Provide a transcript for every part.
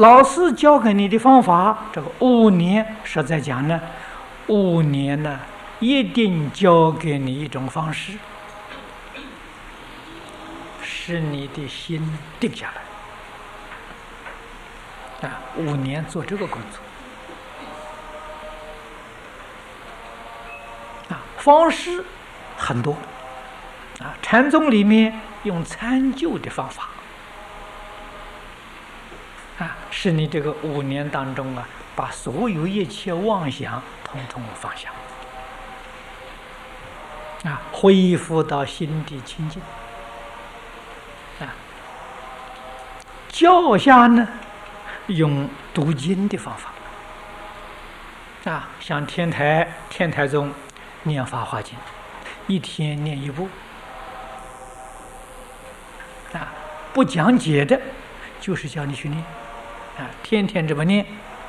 老师教给你的方法，这个5年实在讲呢，5年呢一定教给你一种方式，使你的心定下来。5年做这个工作。方式很多。禅宗里面用参究的方法。使你这个5年当中把所有一切妄想统统放下，恢复到心地清净。教下呢，用读经的方法。像天台宗念《法华经》，一天念1部。不讲解的，就是叫你去念。天天这么念。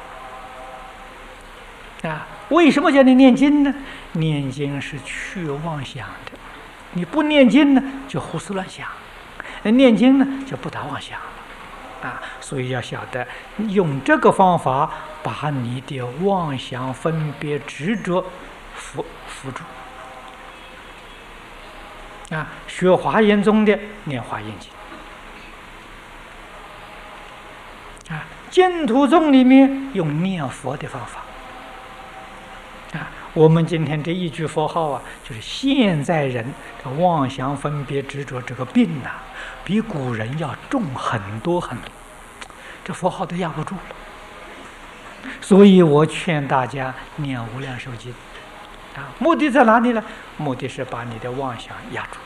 为什么叫你念经呢？念经是去妄想的，你不念经呢，就胡思乱想；念经呢，就不打妄想了。所以要晓得用这个方法，把你的妄想、分别、执着扶住。学华严宗的念华严经。净土宗里面用念佛的方法。我们今天这一句佛号就是现在人的妄想、分别、执着这个病比古人要重很多很多，这佛号都压不住了。所以我劝大家念无量寿经。目的在哪里呢？目的是把你的妄想压住。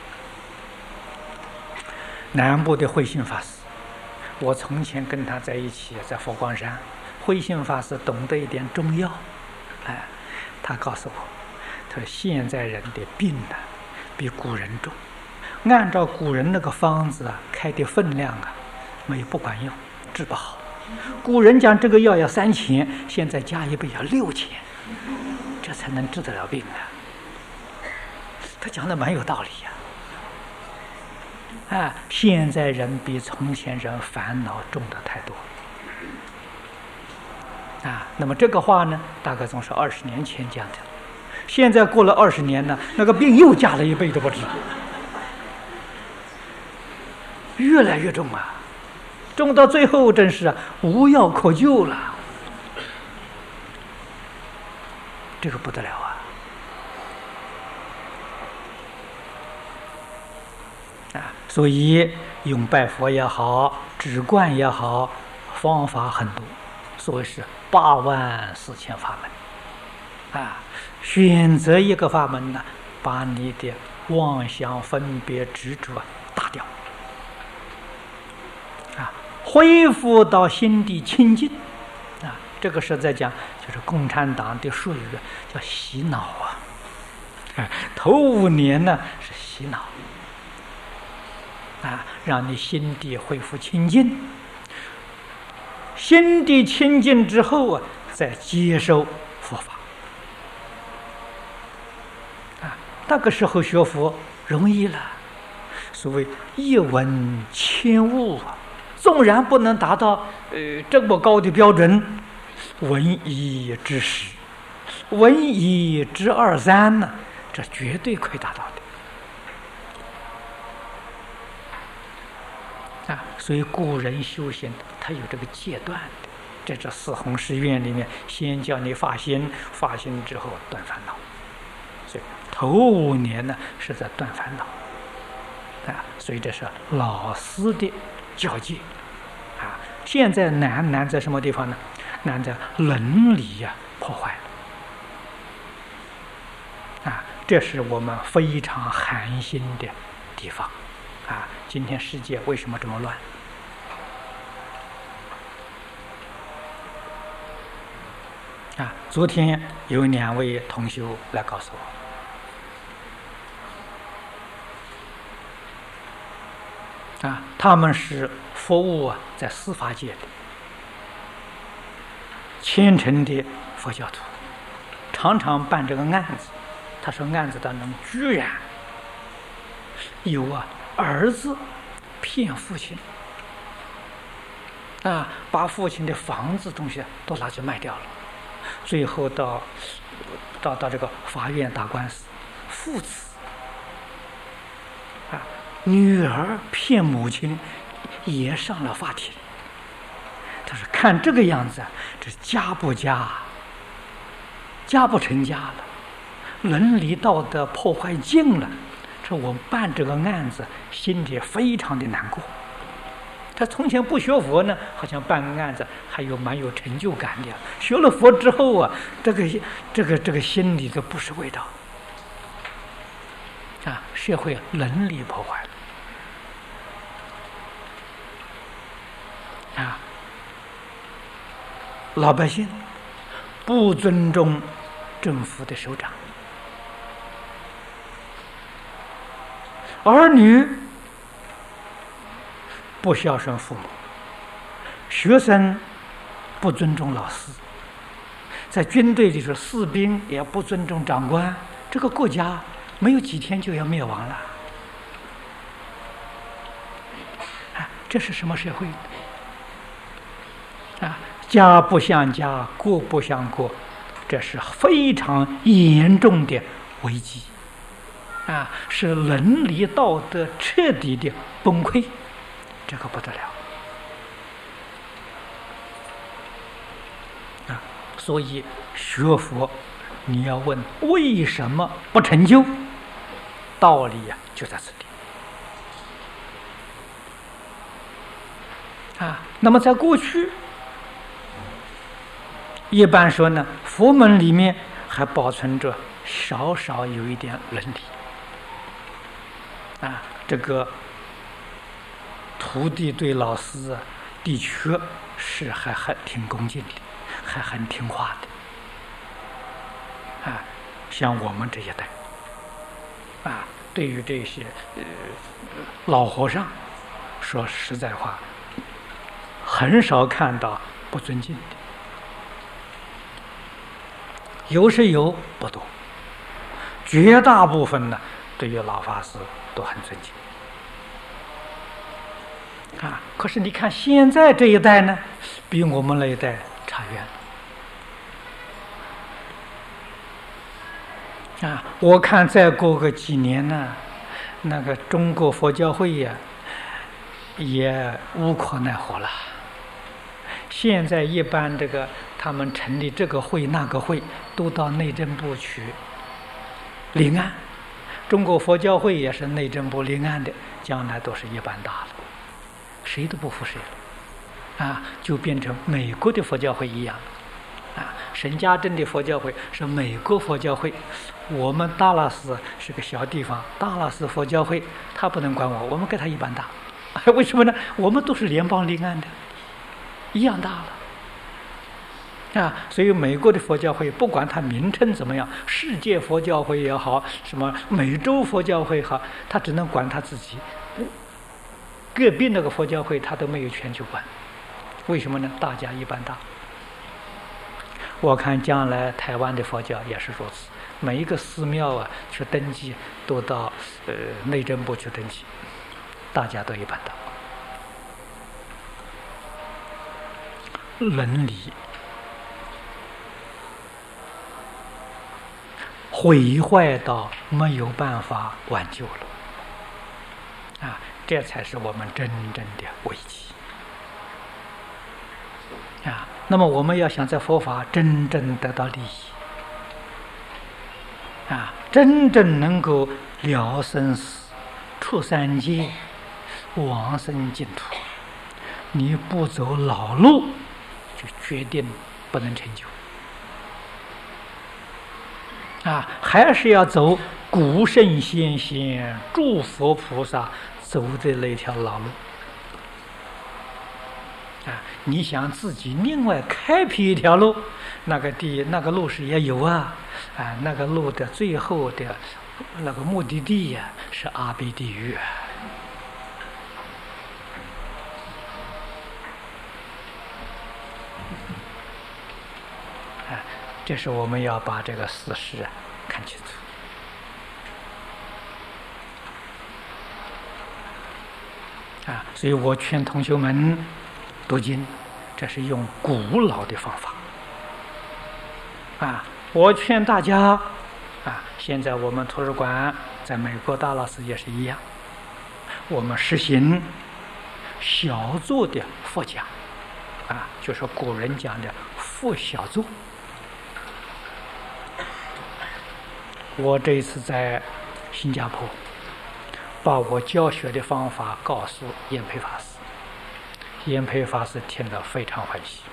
南部的慧信法师，我从前跟他在一起，在佛光山，慧信法师懂得一点中药。他告诉我，他说现在人的病比古人重，按照古人那个方子开的分量没有不管用，治不好。古人讲这个药要3000，现在加一倍要6000，这才能治得了病他讲的蛮有道理现在人比从前人烦恼重得太多。那么这个话呢，大概总是20年前讲的，现在过了20年呢，那个病又加了1倍都不止，越来越重重到最后真是无药可救了，这个不得了所以用拜佛也好，止观也好，方法很多，所以是84000法门选择一个法门把你的妄想、分别、执着打掉恢复到心地清净这个实在讲就是共产党的术语叫洗脑头5年呢是洗脑让你心地恢复清净，心地清净之后再接受佛法那个时候学佛容易了。所谓一闻千悟纵然不能达到这么高的标准，闻一知十，闻一知2、3呢，这绝对可以达到的所以古人修行他有这个阶段的，这四弘誓愿里面先叫你发心，发心之后断烦恼，所以头5年呢是在断烦恼所以这是老师的教诫现在难在什么地方呢？难在伦理破坏了这是我们非常寒心的地方今天世界为什么这么乱昨天有2位同修来告诉我他们是服务在司法界的虔诚的佛教徒，常常办这个案子。他说案子当中居然有儿子骗父亲把父亲的房子东西都拿去卖掉了，最后到这个法院打官司，父子女儿骗母亲也上了法庭。他说：“看这个样子，这家不家，家不成家了，伦理道德破坏尽了。这我办这个案子，心里非常的难过。他从前不学佛呢，好像办案子还蛮有成就感的。学了佛之后啊，这个心里的不是味道社会伦理破坏了老百姓不尊重政府的首长，儿女不孝顺父母，学生不尊重老师，在军队里头，士兵也不尊重长官，这个国家没有几天就要灭亡了。这是什么社会？家不像家，国不像国，这是非常严重的危机是伦理道德彻底的崩溃，这个不得了所以学佛你要问为什么不成就，道理就在这里那么在过去一般说呢，佛门里面还保存着少少有一点伦理这个徒弟对老师的确是还挺恭敬的，还很听话的像我们这一代对于这些老和尚，说实在话，很少看到不尊敬的，有是有，不多，绝大部分呢，对于老法师都很尊敬可是你看现在这一代呢，比我们那一代差远我看再过个几年呢，那个中国佛教会也无可奈何了。现在一般这个他们成立这个会那个会，都到内政部去立案。中国佛教会也是内政部立案的，将来都是一般大了，谁都不服谁了就变成美国的佛教会一样沈家镇的佛教会是美国佛教会，我们达拉斯是个小地方，达拉斯佛教会他不能管我们跟他一般大为什么呢？我们都是联邦立案的，一样大了所以美国的佛教会不管它名称怎么样，世界佛教会也好，什么美洲佛教会也好，他只能管他自己，隔壁那个佛教会他都没有权去管。为什么呢？大家一般大。我看将来台湾的佛教也是如此，每一个寺庙去登记都到内政部去登记，大家都一般大。伦理毁坏到没有办法挽救了这才是我们真正的危机那么我们要想在佛法真正得到利益真正能够了生死、出三界、往生净土，你不走老路，就决定不能成就还是要走古圣先贤、诸佛菩萨走的那条老路你想自己另外开辟一条路，那个路是也有那个路的最后的那个目的地是阿鼻地狱这是我们要把这个事实看清楚所以我劝同学们读经，这是用古老的方法。我劝大家现在我们图书馆在美国大老师也是一样，我们实行小座的佛讲，就是古人讲的佛小座。我这一次在新加坡，把我教学的方法告诉延培法师，延培法师听了非常欢喜。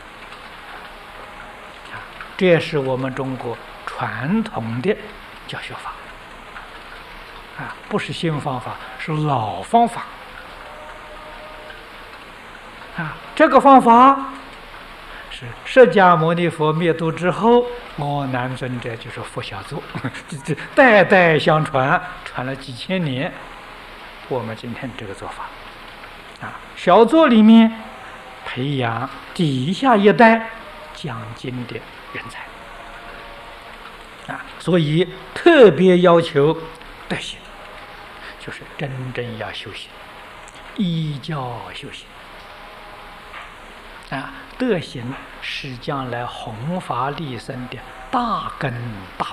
这也是我们中国传统的教学法，不是新方法，是老方法。这个方法是释迦牟尼佛灭度之后，阿难尊者就是佛小座，这代代相传，传了几千年。我们今天这个做法，小座里面培养底下一代讲经的人才，所以特别要求德行，就是真正要修行，依教修行。德行是将来弘法利生的大根大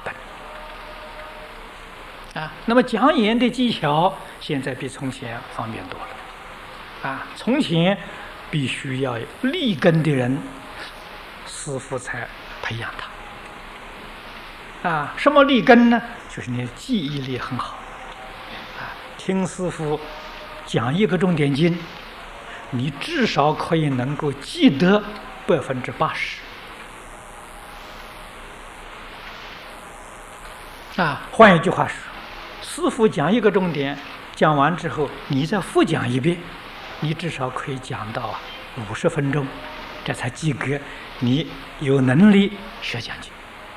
本。那么讲演的技巧现在比从前方便多了。从前必须要立根的人，师父才培养他。什么立根呢？就是你的记忆力很好。听师父讲一个重点经，你至少可以能够记得80%。换一句话说，师父讲一个重点，讲完之后，你再复讲一遍，你至少可以讲到50分钟，这才及格。你有能力学讲经。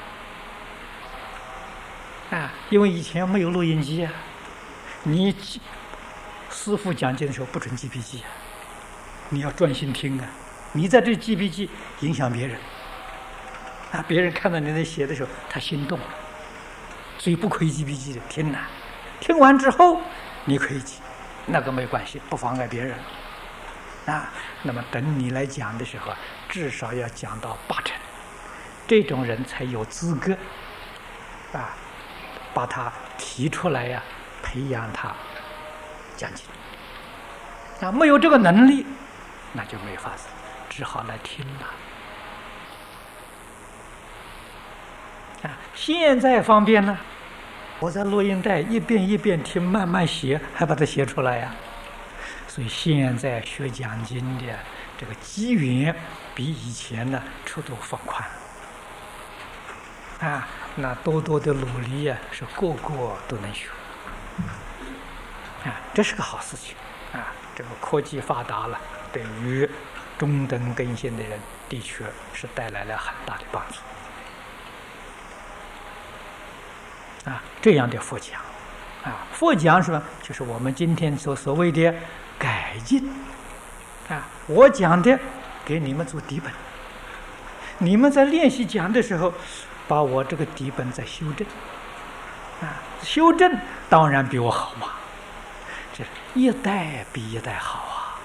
因为以前没有录音机你师父讲经的时候不准记笔记你要专心听你在这记笔记影响别人别人看到你在写的时候他心动了，所以不可以记笔记的，听完之后你可以记，那个没关系，不妨碍别人那么等你来讲的时候至少要讲到80%，这种人才有资格把他提出来培养他讲经。没有这个能力，那就没法子，只好来听了。现在方便了，我在录音带一遍一遍听，慢慢写，还把它写出来所以现在学讲经的这个机缘比以前呢出度放宽那多多的努力是个个都能学这是个好事情这个科技发达了，对于中等根性的人的确是带来了很大的帮助这样的佛讲佛讲是吧？就是我们今天所谓的改进我讲的给你们做底本，你们在练习讲的时候把我这个底本再修正修正当然比我好嘛，这一代比一代好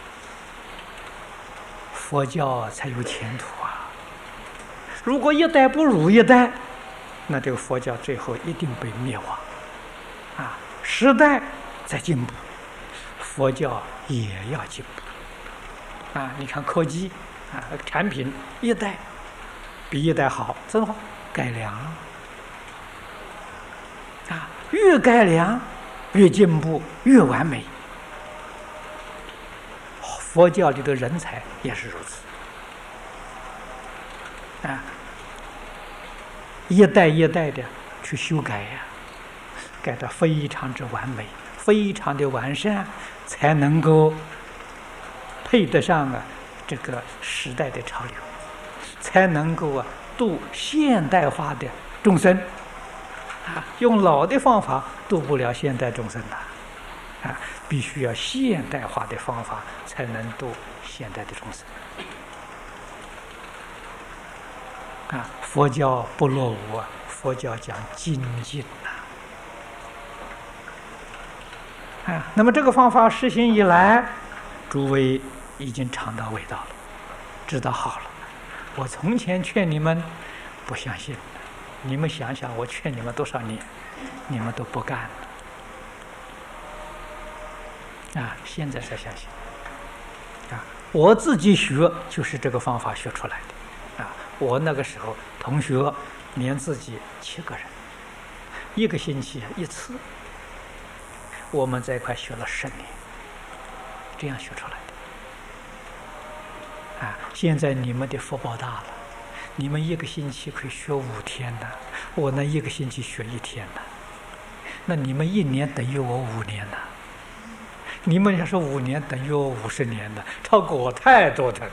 佛教才有前途如果一代不如一代，那这个佛教最后一定被灭亡时代在进步，佛教也要进步你看科技产品一代比一代好，真的改良越改良越进步越完美。佛教里的人才也是如此一代一代的去修改改得非常之完美，非常的完善，才能够配得上这个时代的潮流，才能够度现代化的众生用老的方法度不了现代众生必须要现代化的方法才能度现代的众生佛教不落伍佛教讲精进那么这个方法实行以来，诸位已经尝到味道了，知道好了。我从前劝你们不相信，你们想想，我劝你们多少年，你们都不干了啊！现在才相信啊！我自己学就是这个方法学出来的啊！我那个时候同学连自己7个人，1个星期1次，我们在一块学了10年，这样学出来的啊！现在你们的福报大了，你们1个星期可以学5天的，我那1个星期学1天的，那你们1年等于我5年的，你们要是5年等于我50年的，超过我太多了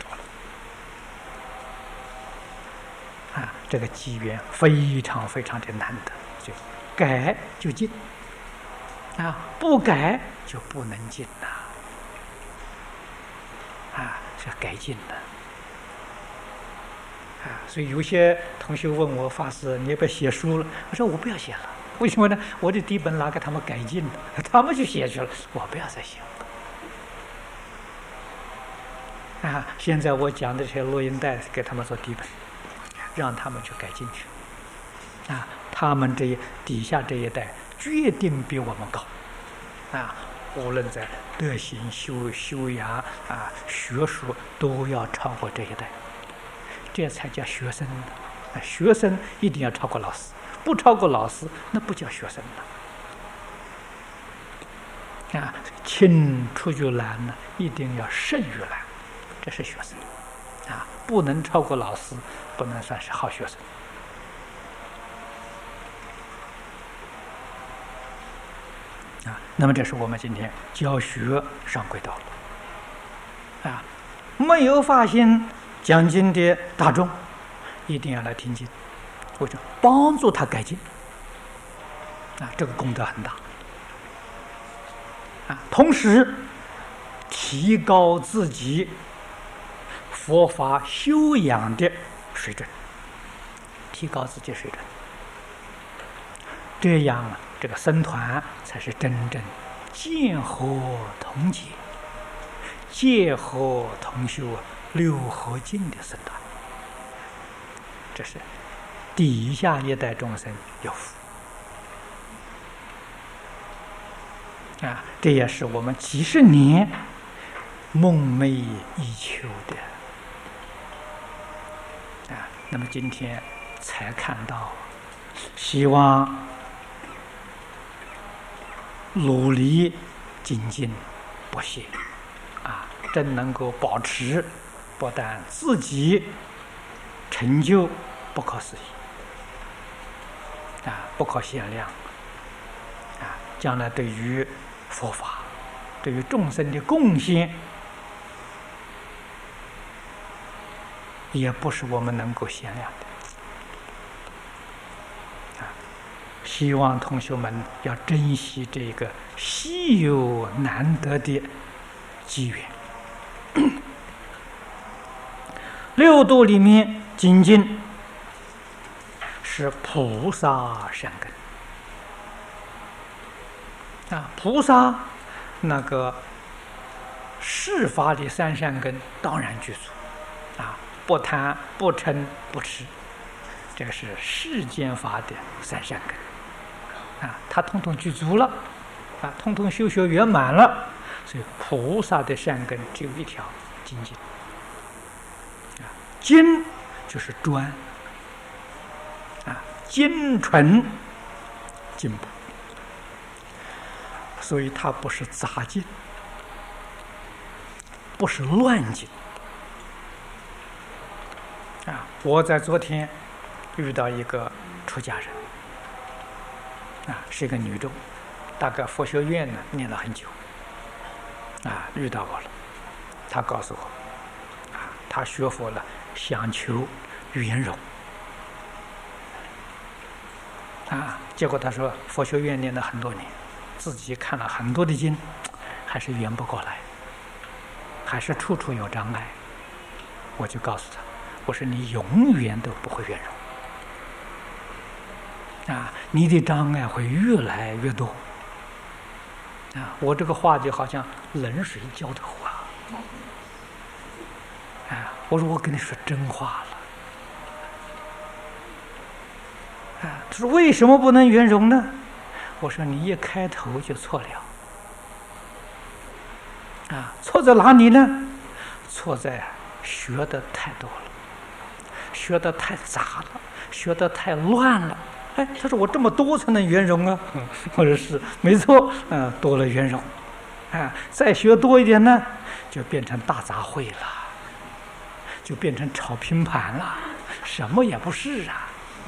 啊！这个机缘非常非常的难得，所以改就进啊，不改就不能进呐啊，是改进的啊。所以有些同学问我法师，你要不要写书了？我说我不要写了，为什么呢？我的底本拿给他们改进了，他们去写去了，我不要再写了啊。现在我讲的这些录音带给他们做底本，让他们去改进去啊。他们底下这一代决定比我们高啊，无论在德行修养啊、学术都要超过这一代，这才叫学生的。学生一定要超过老师，不超过老师那不叫学生了啊。青出于蓝呢，一定要胜于蓝，这是学生啊，不能超过老师，不能算是好学生啊。那么这是我们今天教学上轨道了啊。没有发现讲经的大众一定要来听经，或者帮助他改进啊，这个功德很大啊。同时提高自己佛法修养的水准，提高自己水准，这样啊，这个僧团才是真正见合同解、戒合同修、六合敬的僧团。这是底下一代众生有福啊！这也是我们几十年梦寐以求的啊！那么今天才看到，希望努力精进不懈啊，真能够保持，不但自己成就不可思议啊，不可限量啊！将来对于佛法、对于众生的贡献，也不是我们能够限量的啊！希望同学们要珍惜这个稀有难得的机缘。六度里面精进是菩萨善根啊，菩萨那个世法的3善根当然具足啊，不贪不嗔不痴，这是世间法的3善根啊，他统统具足了啊，统统修学圆满了，所以菩萨的善根只有一条，精进啊，精就是专啊，精纯进步，所以它不是杂进，不是乱进啊！我在昨天遇到一个出家人啊，是一个女众，大概佛学院呢念了很久啊，遇到我了，她告诉我啊，她学佛了，想求圆融啊，结果她说佛学院念了很多年，自己看了很多的经，还是圆不过来，还是处处有障碍。我就告诉他，我说你永远都不会圆融啊，你的障碍会越来越多啊。我这个话就好像冷水浇头我说我跟你说真话了。他说为什么不能圆融呢？我说你一开头就错了。错在哪里呢？错在学的太多了，学的太杂了，学的太乱了。他说我这么多才能圆融啊。我说是，没错，多了圆融。再学多一点呢，就变成大杂烩了，就变成炒拼盘了，什么也不是啊。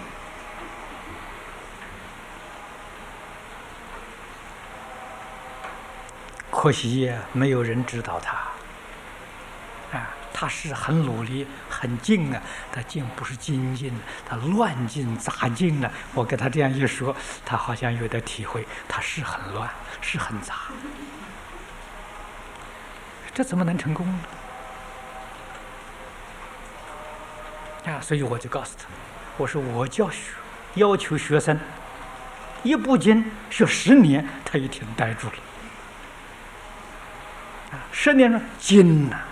可惜没有人指导他。他是很努力很精啊，他精不是精进，他乱进杂进了。我给他这样一说，他好像有点体会，他是很乱，是很杂，这怎么能成功呢？所以我就告诉他，我说我教学要求学生一部经学10年，他一天呆住了。10年了，经呐，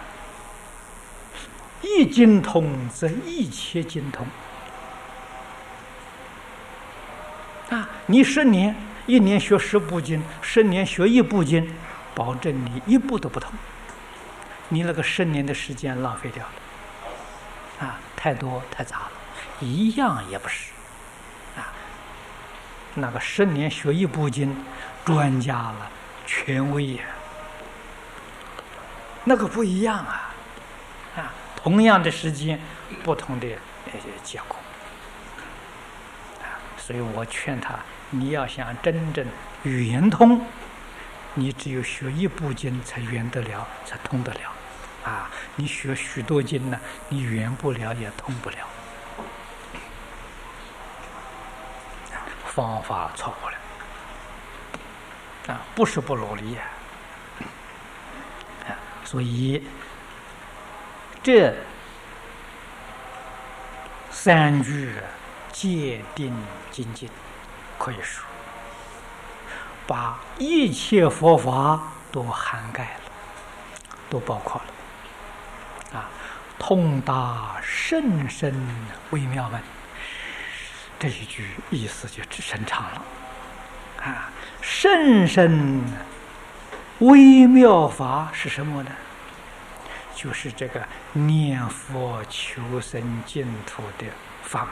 一经通则一切经通。你10年，1年学10部经，10年学1部经，保证你一部都不通。你那个10年的时间浪费掉了。太多太杂了，一样也不是。那个10年学1部经，专家了，权威呀。那个不一样啊！同样的时间，不同的结果。所以我劝他，你要想真正圆通，你只有学1部经才圆得了，才通得了。你学许多经呢，你圆不了也通不了。方法错误了。不是不努力。所以这3句戒定精进，可以说把一切佛法都涵盖了，都包括了。通达甚深微妙门，这一句意思就深长了。甚深微妙法是什么呢？就是这个念佛求生净土的法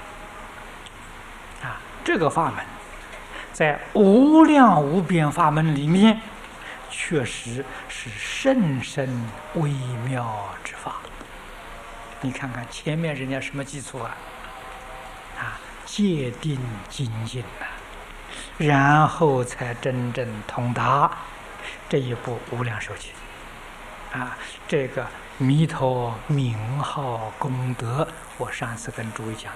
门。这个法门在无量无边法门里面，确实是甚深微妙之法。你看看前面人家什么基础戒定精进然后才真正通达这一部无量寿经。这个弥陀名号功德，我上次跟诸位讲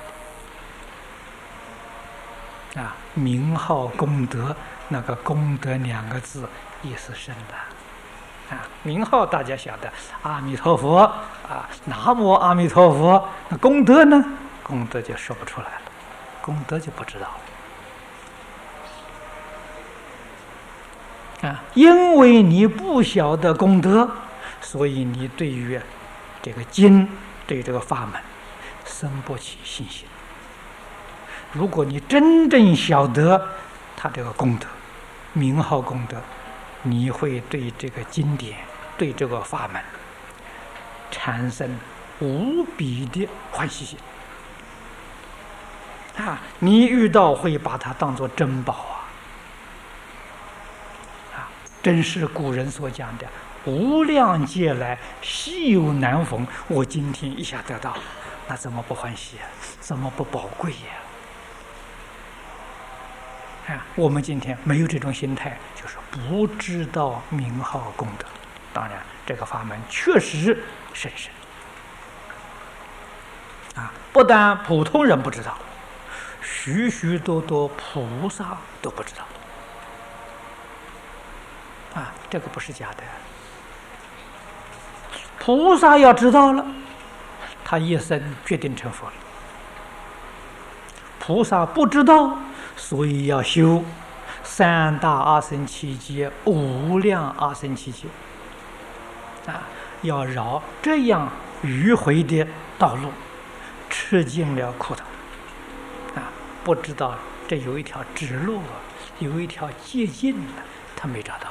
的。名号功德，那个功德2个字意思深的。名号大家晓得，阿弥陀佛南无阿弥陀佛。那功德呢？功德就说不出来了，功德就不知道了。因为你不晓得功德，所以你对于这个经，对这个法门生不起信心。如果你真正晓得他这个功德，名号功德，你会对这个经典，对这个法门产生无比的欢喜心。你遇到会把它当作珍宝真是古人所讲的无量劫来稀有难逢，我今天一下得到，那怎么不欢喜怎么不宝贵我们今天没有这种心态，就是不知道名号功德。当然这个法门确实甚深不但普通人不知道，许许多多菩萨都不知道这个不是假的。菩萨要知道了，他一生决定成佛了。菩萨不知道，所以要修3大阿僧祇劫、无量阿僧祇劫要绕这样迂回的道路，吃尽了苦头，不知道这有一条直路，有一条捷径，他没找到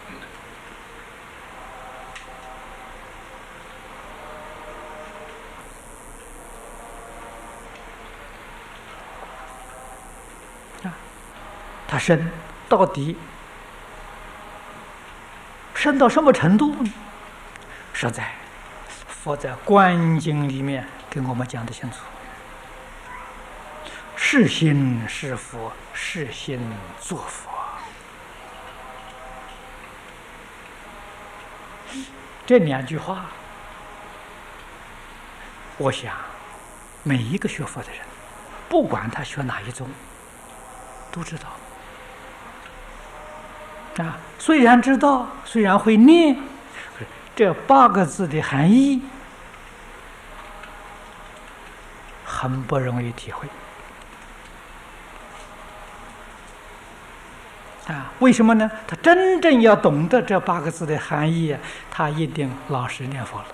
他深到底深到什么程度呢？实在佛在《观经》里面给我们讲得清楚：是心是佛，是心作佛。这两句话，我想每一个学佛的人，不管他学哪一宗，都知道。虽然知道，虽然会念，这8个字的含义很不容易体会。为什么呢？他真正要懂得这8个字的含义，他一定老实念佛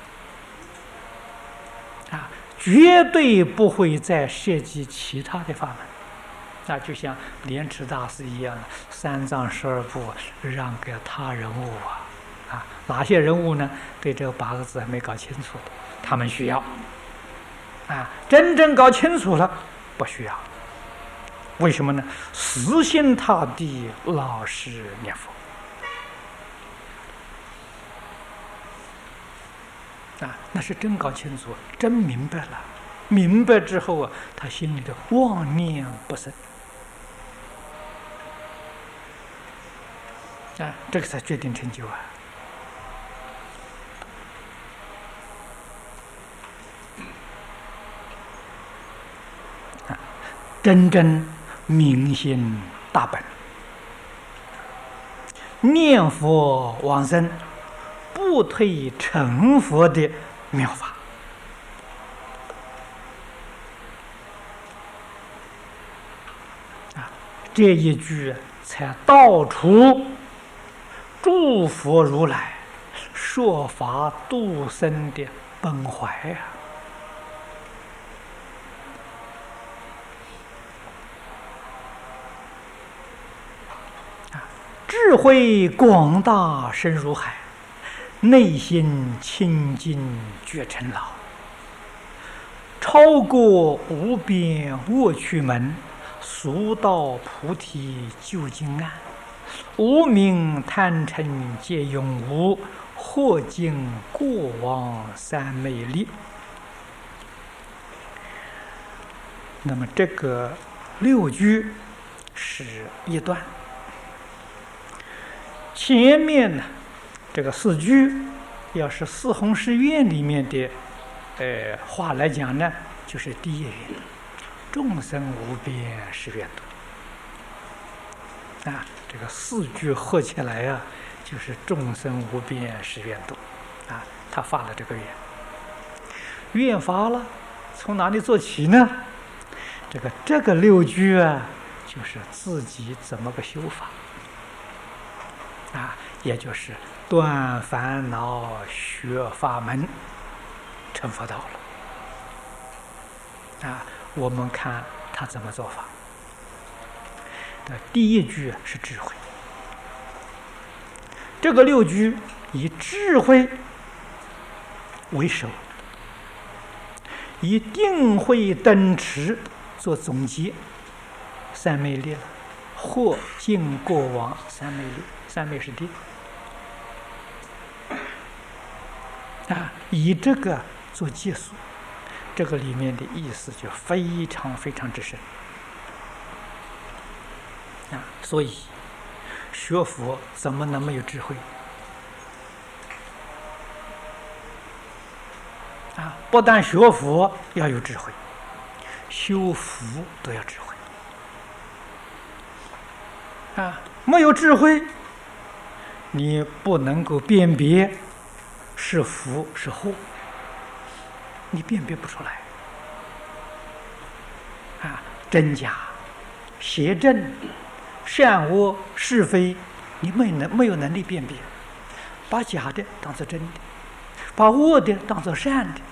了，绝对不会再涉及其他的法门。就像莲池大师一样，3藏12部让给他人物哪些人物呢？对这8个字还没搞清楚，他们需要真正搞清楚了，不需要。为什么呢？死心塌地老实念佛那是真搞清楚，真明白了。明白之后他心里的妄念不生这个才决定成就真正明心大本，念佛往生，不退成佛的妙法这一句才道出诸佛如来说法度生的本怀智慧广大深如海，内心清净觉尘劳，超过无边恶趣门，速到菩提究竟岸，无明贪嗔皆永无，获尽过往三昧力。那么这个6句是一段，前面呢这个4句要是四弘誓愿里面的话来讲呢，就是第一愿，众生无边誓愿度这个4句合起来就是众生无边誓愿度他发了这个愿，愿发了，从哪里做起呢？这个6句就是自己怎么个修法也就是断烦恼学法门成佛道了我们看他怎么做法。第一句是智慧，这个6句以智慧为首，以定慧等持做总结，三昧力了，或尽过往三昧力，三昧是定以这个做结束，这个里面的意思就非常非常之深所以学佛怎么能没有智慧不但学佛要有智慧，修福都要智慧没有智慧，你不能够辨别是福是祸，你辨别不出来真假、邪正、善恶、是非，你没有能力辨别，把假的当作真的， 把恶的当作善的。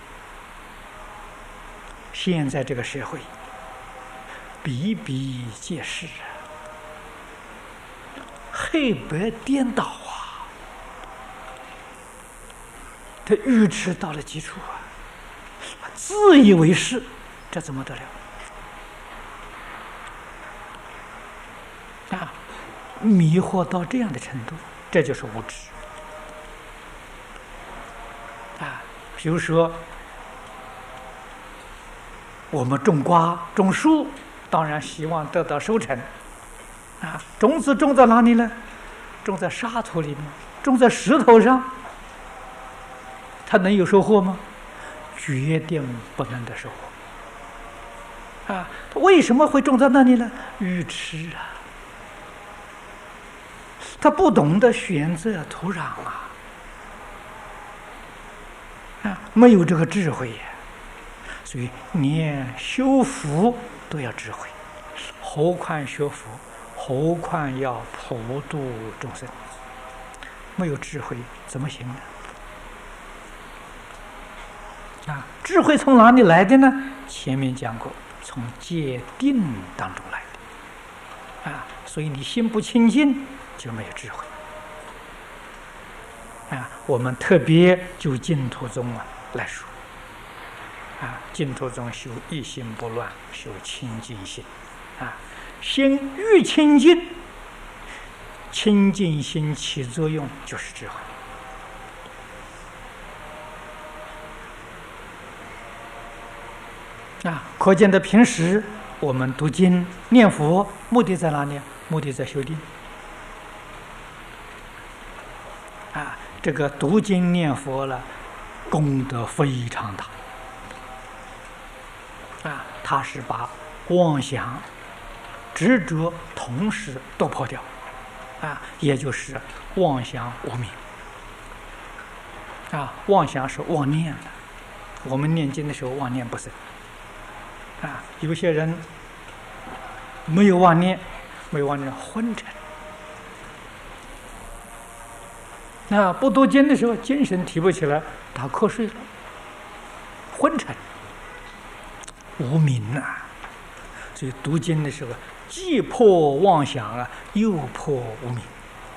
现在这个社会比比皆是啊，黑白颠倒啊，这愚痴到了极处啊，自以为是，这怎么得了啊？迷惑到这样的程度，这就是无知啊。比如说我们种瓜种树，当然希望得到收成啊。种子种在哪里呢？种在沙土里面，种在石头上，它能有收获吗？决定不能的收获啊。它为什么会种在那里呢？愚痴啊，他不懂得选择土壤啊，没有这个智慧呀。所以连修福都要智慧，何况学佛，何况要普度众生？没有智慧怎么行呢？啊，智慧从哪里来的呢？前面讲过，从戒定当中来的啊。所以你心不清净，就没有智慧啊。我们特别就净土宗来说啊，净土宗修一心不乱，修清净心啊。心越清净，清净心起作用就是智慧啊。可见的平时我们读经念佛，目的在哪里？目的在修定啊。这个读经念佛了，功德非常大啊。它是把妄想执着同时都破掉啊，也就是妄想无明啊。妄想是妄念的，我们念经的时候妄念不生啊。有些人没有妄念，没有妄念昏沉啊。不读经的时候精神提不起来，打瞌睡了，昏沉无明啊。所以读经的时候既破妄想啊，又破无明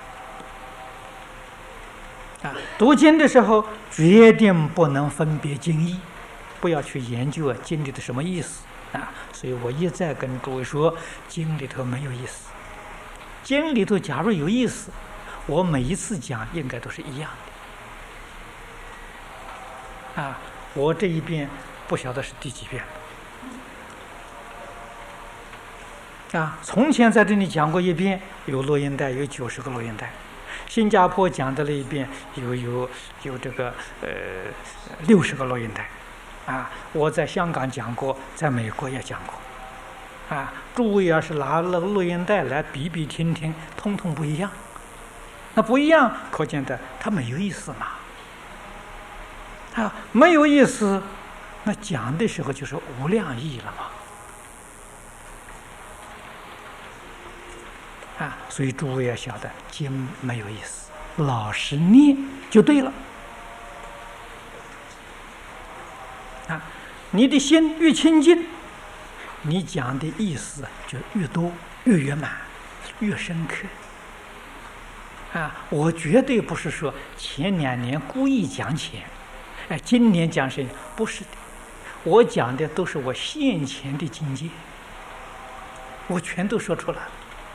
啊。读经的时候决定不能分别经义，不要去研究经里的什么意思啊。所以我一再跟诸位说，经里头没有意思，经里头假如有意思，我每一次讲应该都是一样的啊。我这一遍不晓得是第几遍啊。从前在这里讲过一遍，有录音带，有90个录音带。新加坡讲的那一遍有这个60个录音带啊。我在香港讲过，在美国也讲过啊。诸位要是拿了录音带来比比听听，通通不一样。那不一样，可见的它没有意思嘛啊。没有意思，那讲的时候就是无量义了嘛啊。所以诸位要晓得，经没有意思，老实念就对了啊。你的心越清净，你讲的意思就越多，越圆满，越深刻啊。我绝对不是说前2年故意讲浅，今年讲深，不是的。我讲的都是我现前的境界，我全都说出来了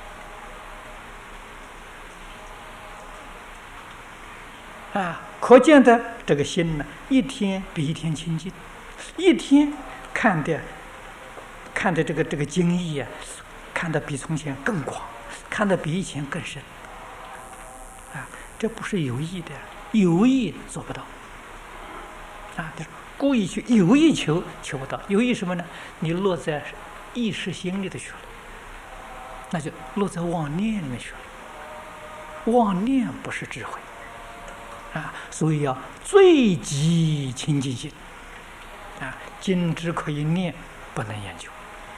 啊。可见的这个心呢，一天比一天清净，一天看的这个经义啊，看得比从前更广，看得比以前更深啊。这不是有意的，有意做不到啊。就是故意去有意求不到，有意什么呢？你落在意识心里头去了，那就落在妄念里面去了。妄念不是智慧啊。所以要最极清净心啊。经只可以念，不能研究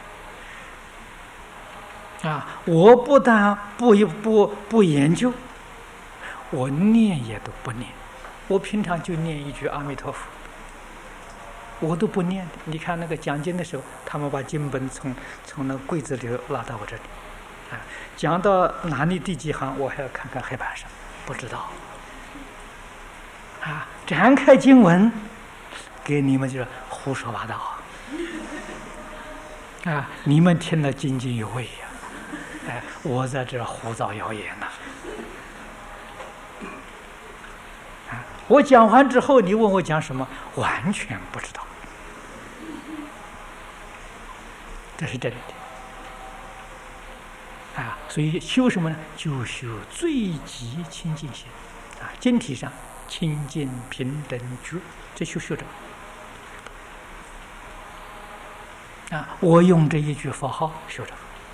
啊。我不但不研究，我念也都不念我平常就念一句阿弥陀佛，我都不念的。你看那个讲经的时候，他们把经本从那柜子里拉到我这里，啊，讲到哪里第几行，我还要看看黑板上，不知道。啊，展开经文，给你们就是胡说八道。啊，你们听了津津有味呀，哎，我在这胡造谣言呐。啊，我讲完之后，你问我讲什么，完全不知道。这是真的。啊，所以修什么呢？就修最极清净心。啊，经体上清净平等觉，这修这个。啊，我用这一句佛号修着。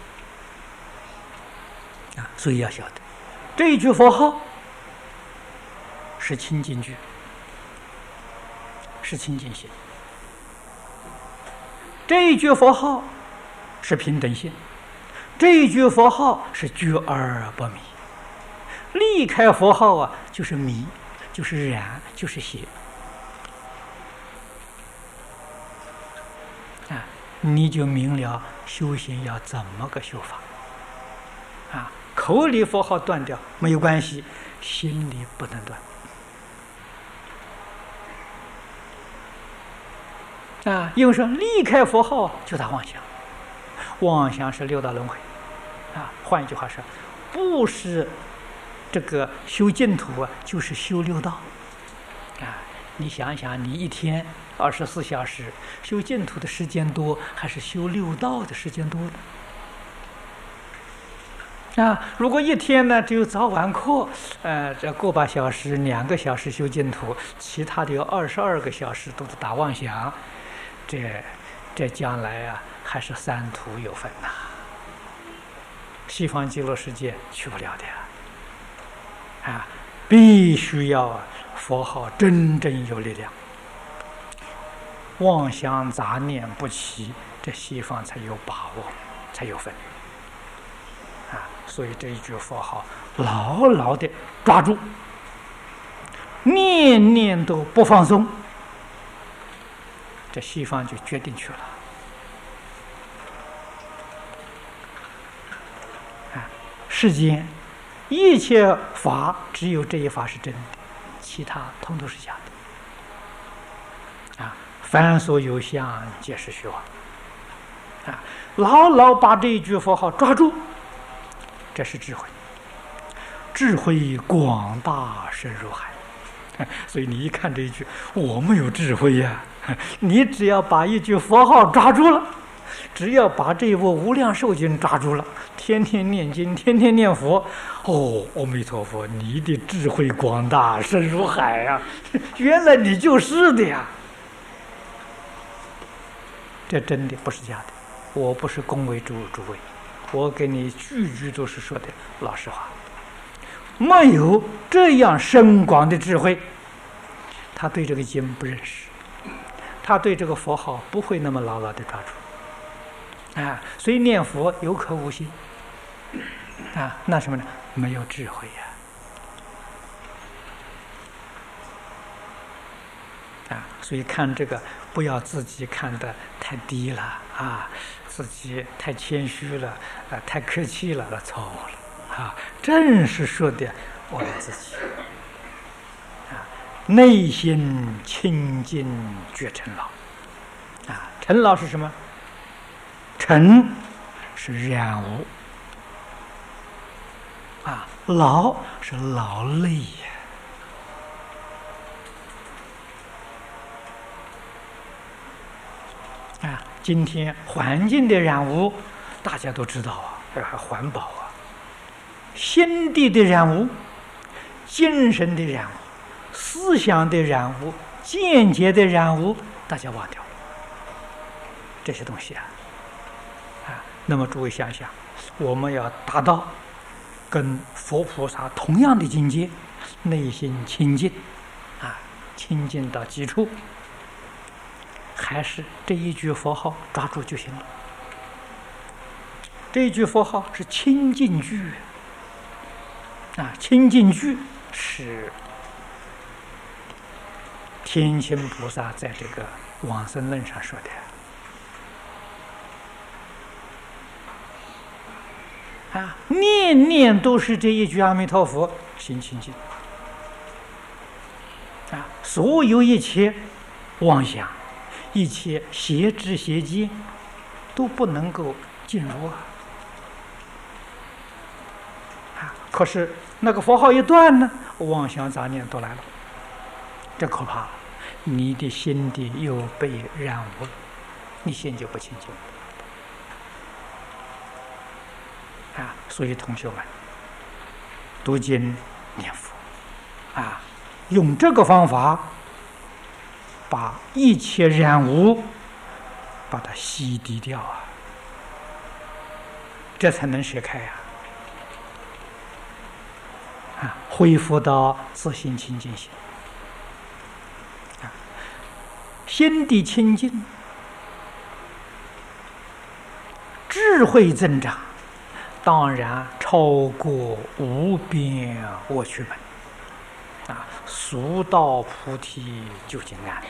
啊，所以要晓得，这一句佛号是清净句，是清净心。这一句佛号是平等心，这一句佛号是觉而不迷。离开佛号啊，就是迷，就是染，就是邪。啊，你就明了修行要怎么个修法。啊，口里佛号断掉没有关系，心里不能断。啊，因为说离开佛号就打妄想，妄想是六道轮回。啊，换一句话说，不是这个修净土啊，就是修六道。啊，你想想，你一天24小时修净土的时间多，还是修六道的时间多呢？啊，如果一天呢只有早晚课，这个把小时、2个小时修净土，其他的有22个小时都是打妄想，这将来啊还是三途有分呐。西方极乐世界去不了的呀。啊，必须要佛号真正有力量，妄想杂念不起，这西方才有把握，才有分。啊，所以这一句佛号牢牢的抓住，念念都不放松，这西方就决定去了。啊，世间一切法只有这一法是真的，其他通都是假的。啊，凡所有相，皆是虚妄。啊，牢牢把这一句佛号抓住，这是智慧。智慧广大深如海。所以你一看这一句，我没有智慧呀。你只要把一句佛号抓住了，只要把这一部无量寿经抓住了，天天念经，天天念佛，哦，阿弥陀佛，你的智慧广大深如海呀！原来你就是的呀！这真的不是假的，我不是恭维诸位，我给你句句都是说的老实话。没有这样深广的智慧，他对这个经不认识，他对这个佛号不会那么牢牢的抓住。啊，所以念佛有口无心。啊，那什么呢？没有智慧呀。啊，所以看这个不要自己看得太低了啊，自己太谦虚了，太客气了，那错了。啊，正是说的我们自己。啊，内心清净觉尘劳。啊，尘劳是什么？尘是染污。啊，劳是劳累呀。啊，今天环境的染污，大家都知道啊，还环保啊。心地的染污，精神的染污，思想的染污，见解的染污，大家忘掉了这些东西啊。啊，那么诸位想想，我们要达到跟佛菩萨同样的境界，内心清净，啊，清净到极处，还是这一句佛号抓住就行了。这一句佛号是清净句。啊，清净句是天亲菩萨在这个往生论上说的念念都是这一句阿弥陀佛，心清净所有一切妄想、一切邪知邪见都不能够进入可是那个佛号一断呢，妄想杂念都来了，这可怕了！你的心底又被染污了，你心就不清净所以同学们，读经念佛用这个方法把一切染污把它洗涤掉这才能舍开恢复到自性清净心心地清净，智慧增长，当然超过无边我趣门速到菩提究竟岸。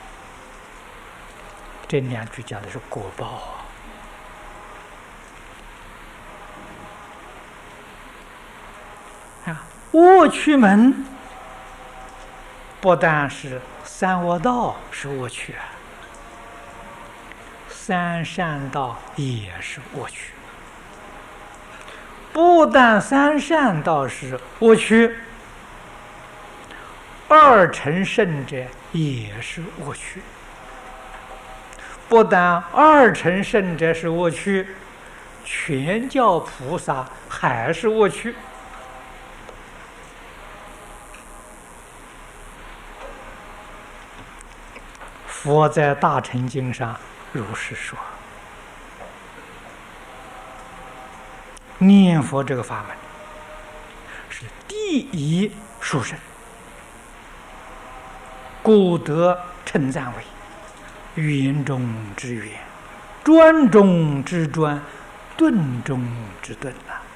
这两句讲的是果报我趣门不但是三恶道是我趣三善道也是我趣，不但三善道是我趣，二乘圣者也是我趣，不但二乘圣者是我趣，全教菩萨还是我趣。佛在大乘经上如是说，念佛这个法门是第一殊胜，故得称赞为圆中之圆，专中之专，顿中之顿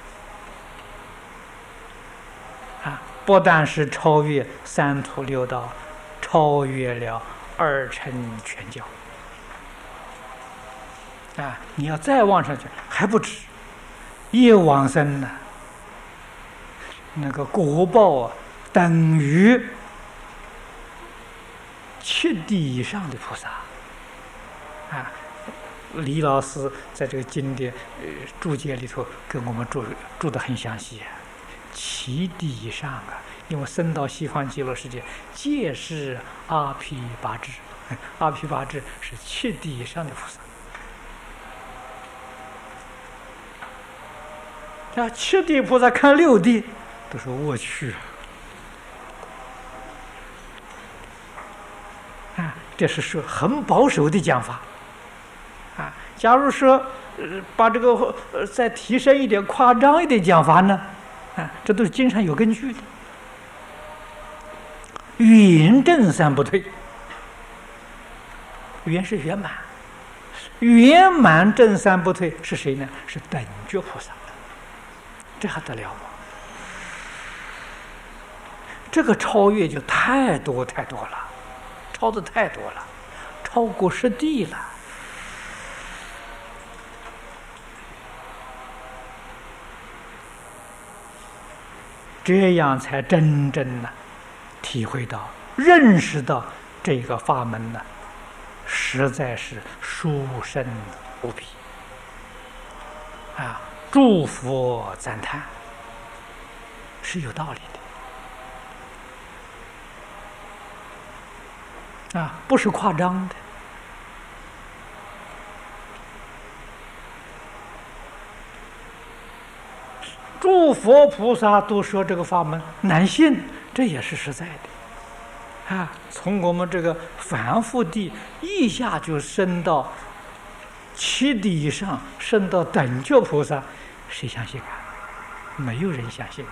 不但是超越三途六道，超越了二乘全教你要再往上去还不止，一往生呢，那个果报等于7地以上的菩萨李老师在这个经典注解里头跟我们注得很详细7地以上因为升到西方极乐世界皆是阿毗跋致，阿毗跋致是7地以上的菩萨7地菩萨看6地都说我去这是说很保守的讲法假如说把这个再提升一点夸张一点讲法呢这都是经常有根据的。圆正三不退，圆是圆满，圆满正三不退是谁呢？是等觉菩萨，这还得了吗？这个超越就太多太多了，超的太多了，超过10地了。这样才真正的体会到、认识到这个法门呢，实在是殊胜无比祝福赞叹是有道理的不是夸张的。诸佛菩萨都说这个法门难信，这也是实在的从我们这个凡夫地一下就升到7地以上，升到等觉菩萨，谁相信没有人相信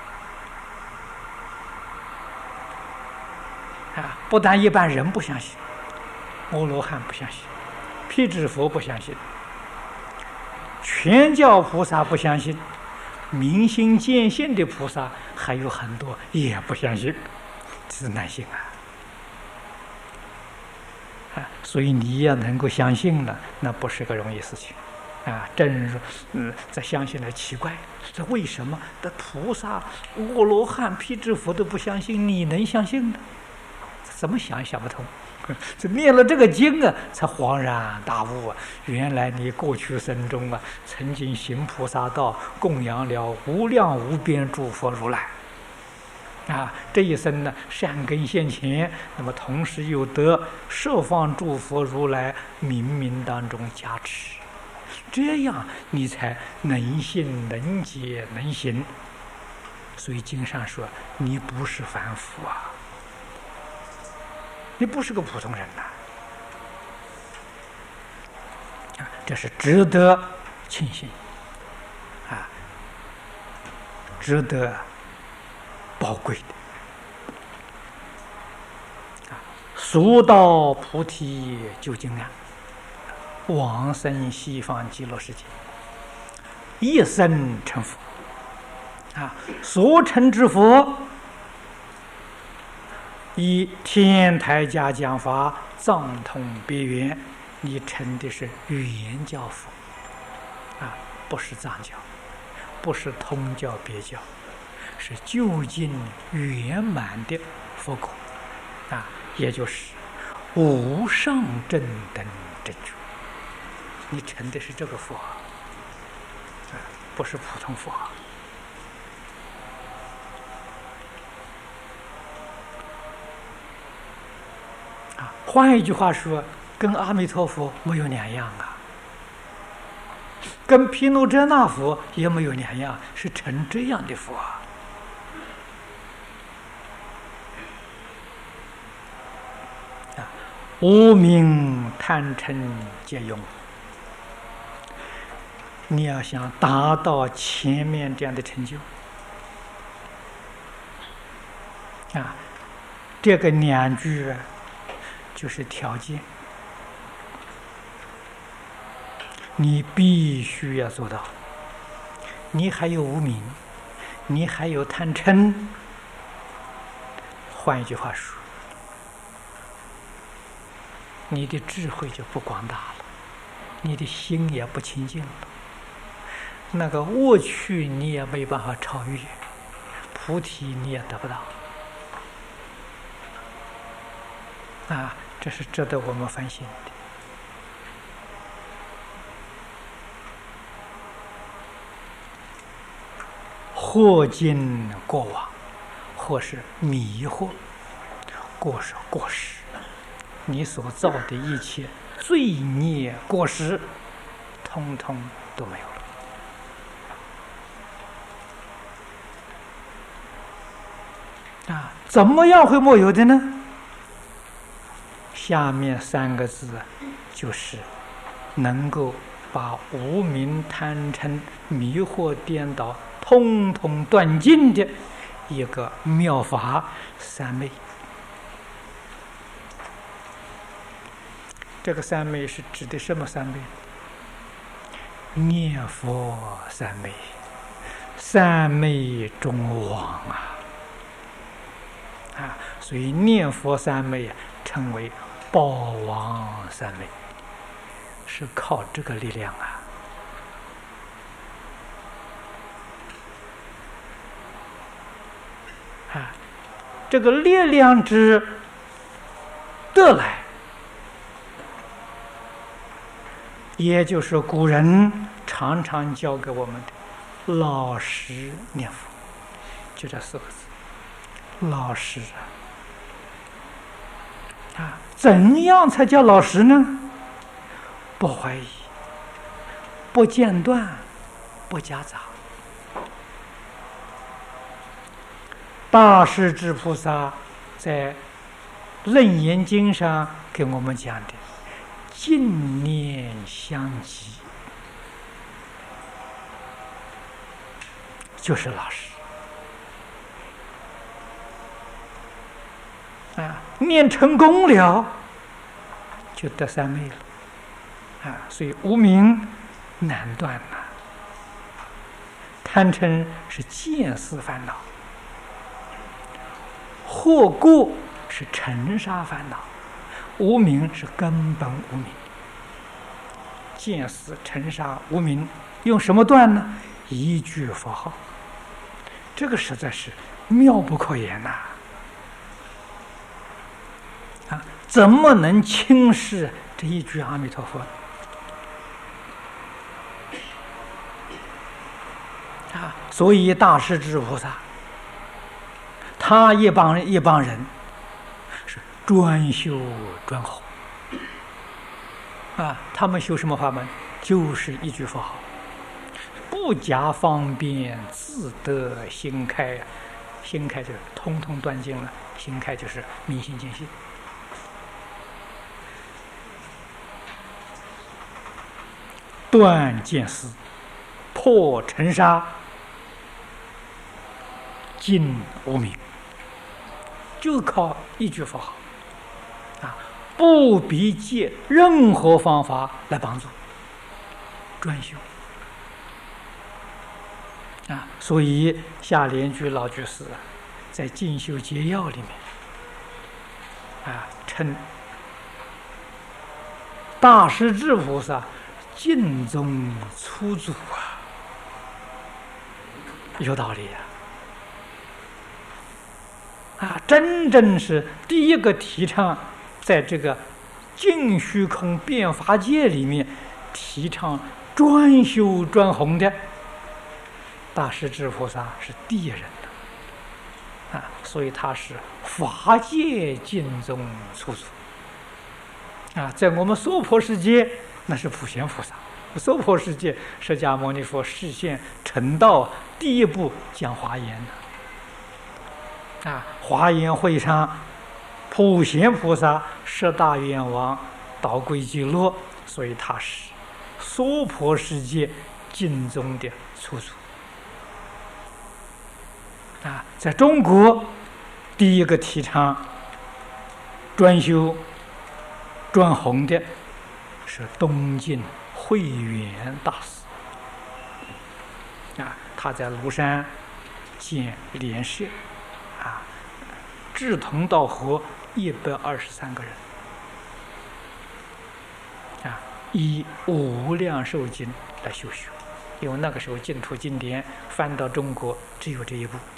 不但一般人不相信，阿罗汉不相信，辟支佛不相信，全教菩萨不相信，明心见性的菩萨还有很多也不相信，这是难信所以你要能够相信了，那不是个容易事情。正如这相信了奇怪，这为什么的菩萨、阿罗汉、辟支佛都不相信，你能相信呢？怎么想也想不通。这念了这个经啊，才恍然大悟啊！原来你过去生中啊，曾经行菩萨道，供养了无量无边诸佛如来。这一生呢，善根现前，那么同时又得十方诸佛如来冥冥当中加持。这样你才能信能解能行。所以经上说，你不是凡夫啊，你不是个普通人呐。这是值得庆幸值得宝贵的速到菩提究竟岸，往生西方极乐世界，一生成佛所成之佛，以天台家讲法，藏通别圆，你成的是圆教佛不是藏教，不是通教别教，是究竟圆满的佛果也就是无上正等正觉。你成的是这个佛不是普通佛换一句话说，跟阿弥陀佛没有两样跟毗卢遮那佛也没有两样，是成这样的佛无明贪嗔皆用。你要想达到前面这样的成就这个两句就是条件，你必须要做到。你还有无明，你还有贪嗔，换一句话说，你的智慧就不广大了，你的心也不清净了。那个过去你也没办法超越，菩提你也得不到这是值得我们反省的。或今过往，或是迷惑，过是过失，你所造的一切罪孽过失，通通都没有了怎么样会没有的呢？下面三个字就是能够把无明贪嗔迷惑颠倒通通断尽的一个妙法三昧。这个三昧是指的什么三昧？念佛三昧，三昧中王所以念佛三昧称为报王三昧，是靠这个力量这个力量之得来，也就是古人常常教给我们的老实念佛，就这四个字，老实怎样才叫老实呢？不怀疑，不间断，不夹杂。大势至菩萨在《楞严经》上给我们讲的净念相继，就是老实念成功了就得三昧了所以无明难断贪嗔是见思烦恼，惑过是尘沙烦恼， 无明是根本无明，见思尘沙无明，用什么断呢？一句佛号。这个实在是妙不可言呐！怎么能轻视这一句阿弥陀佛？所以大势至菩萨，他一帮人是专修专弘他们修什么法门？就是一句佛号，不假方便，自得心开。心开就是通通断尽了，心开就是明心见性。断见思，破尘沙，尽无明，就靠一句佛号不必借任何方法来帮助专修所以下联居老居士在《进修节要》里面称大势至菩萨尽宗初祖有道理真正是第一个提倡在这个净虚空变法界里面提倡专修专弘的大势至菩萨是第一人所以他是法界净宗初祖在我们娑婆世界那是普贤菩萨，娑婆世界释迦牟尼佛示现成道第一步讲华严华严会上普贤菩萨十大愿望导归极乐，所以他是娑婆世界净宗的初祖在中国第一个提倡专修专弘的是东晋慧远大师他在庐山建莲社志同道合123个人以无量寿经来修学，因为那个时候净土经典翻到中国只有这一部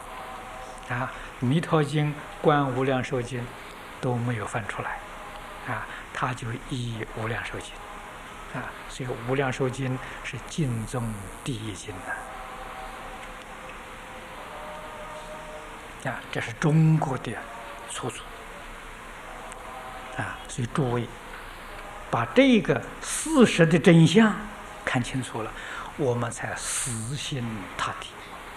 弥陀经、观无量寿经都没有翻出来他就以无量寿经所以无量寿经是净宗第一经这是中国的初祖所以诸位把这个事实的真相看清楚了，我们才死心塌地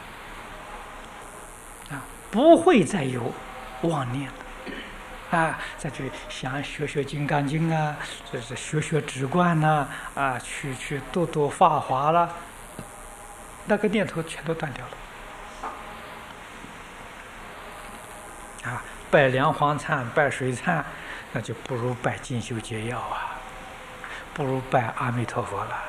不会再有妄念了再去想学学金刚经就是学学止观去读法华了，那个念头全都断掉了拜梁皇忏、拜水忏，那就不如拜进修节要不如拜阿弥陀佛了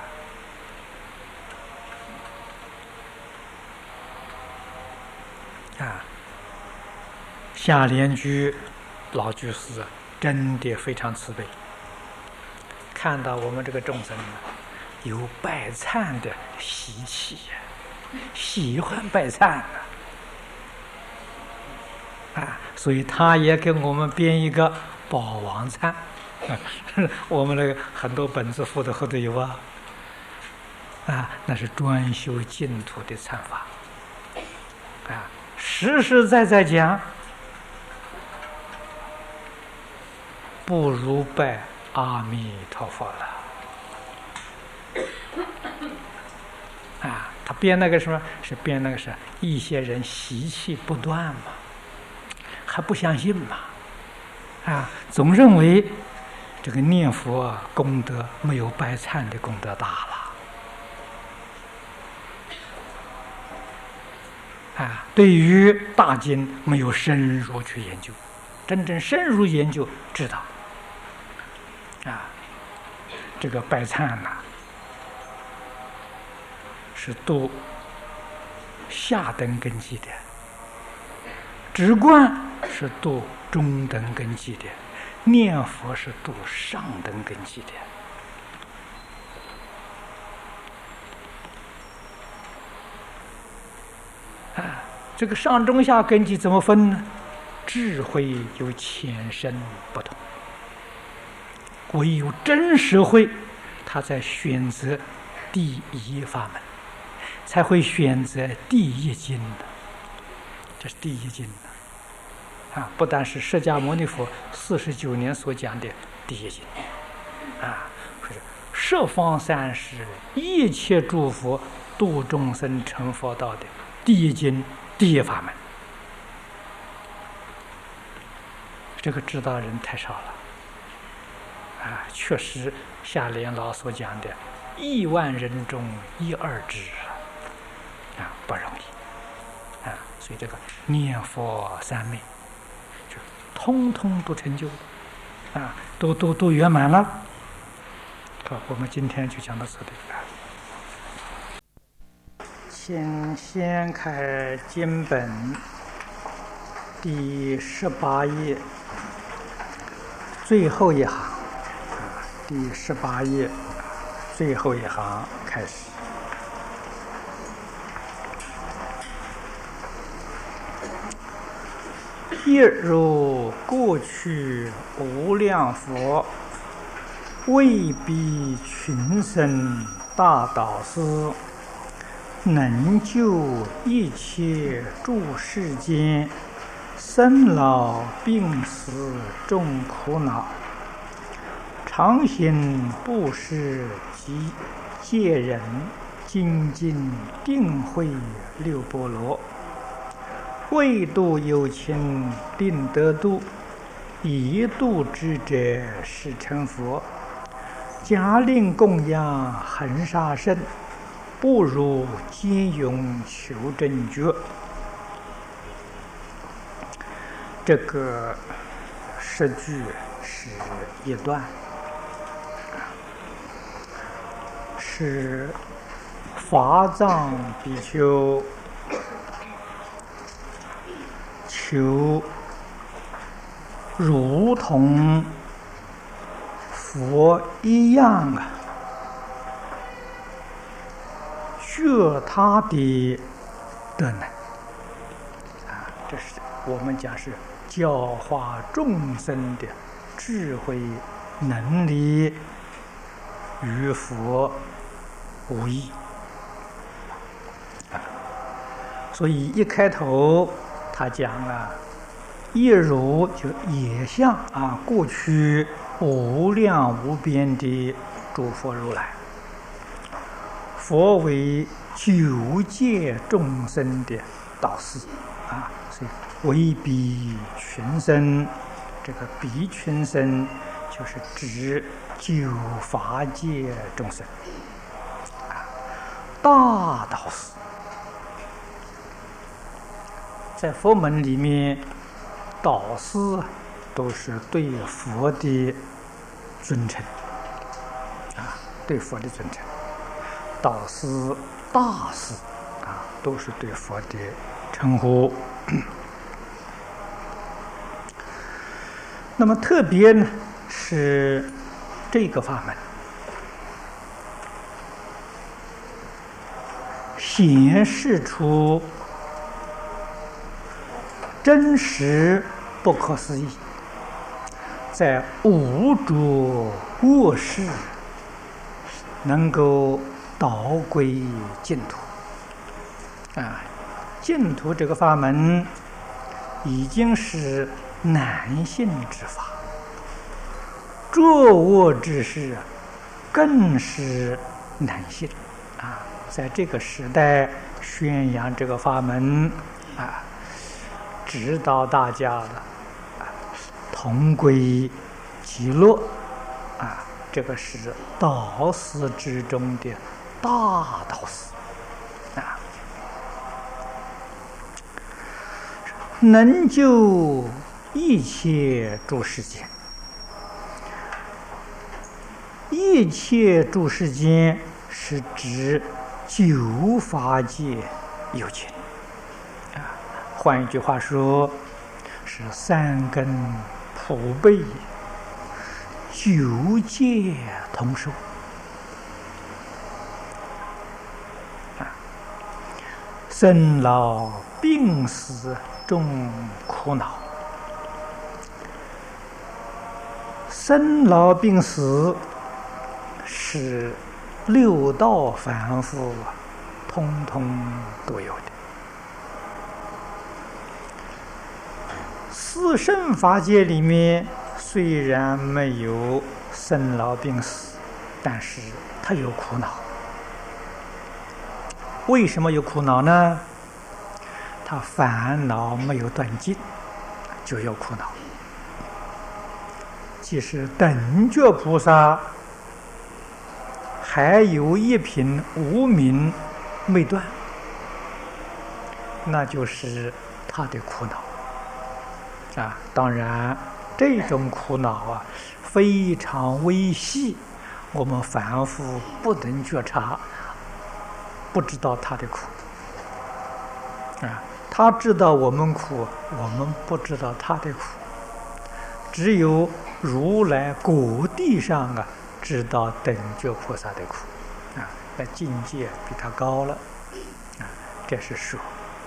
下莲居老居士真的非常慈悲，看到我们这个众生有拜忏的习气喜欢拜忏所以他也给我们编一个宝王忏我们那个很多本子附的后头有那是专修净土的忏法实实在在讲不如拜阿弥陀佛了他编那个什么是编那个是一些人习气不断嘛，还不相信嘛总认为这个念佛功德没有拜忏的功德大了对于大经没有深入去研究，真正深入研究知道这个拜忏是度下等根基的，止观是度中等根基的， 念佛是度上等根基的。这个上中下根基怎么分呢？智慧有浅深不同，唯有真实慧，他在选择第一法门，才会选择第一经的。这是第一经的不但是释迦牟尼佛49年所讲的第一经是十方三世一切诸佛度众生成佛道的第一经、第一法门。这个知道人太少了确实夏莲老所讲的亿万人中一二知不容易所以这个念佛三昧就通通都成就都圆满了。好，我们今天就讲到这里请先开经本第18页最后一行第18页最后一行开始。一如过去无量佛，为彼群生大导师，能救一切诸世间，生老病死众苦恼，常行布施及戒忍精进定慧六波罗，为度有情定得度，以度之者是成佛。假令供养恒沙圣，不如兼用求正觉。这个诗句是一段，是法藏比丘求如同佛一样觉他的德能这是我们讲是教化众生的智慧能力，与佛无异所以一开头他讲一如就也像过去无量无边的诸佛如来，佛为九界众生的导师所以为彼群生，这个彼群生就是指九法界众生大导师。在佛门里面，导师都是对佛的尊称对佛的尊称，导师、大师都是对佛的称呼。那么特别呢是这个法门显示出真实不可思议，在无着恶事能够导归净土净土这个法门已经是难信之法，作恶之事更是难信在这个时代宣扬这个法门指导大家的同归极乐这个是导师之中的大导师能救一切诸世间。一切诸世间是指九法界有情换一句话说，是三根普被九界同受。生老病死中苦恼，生老病死是六道凡夫通通都有的。四圣法界里面虽然没有生老病死，但是它有苦恼。为什么有苦恼呢？他烦恼没有断尽，就有苦恼。即使等觉菩萨还有一品无明没断，那就是他的苦恼啊。当然，这种苦恼非常微细，我们凡夫不能觉察，不知道他的苦啊。他知道我们苦，我们不知道他的苦。只有如来果地上知道等觉菩萨的苦啊，那境界比他高了啊。这是说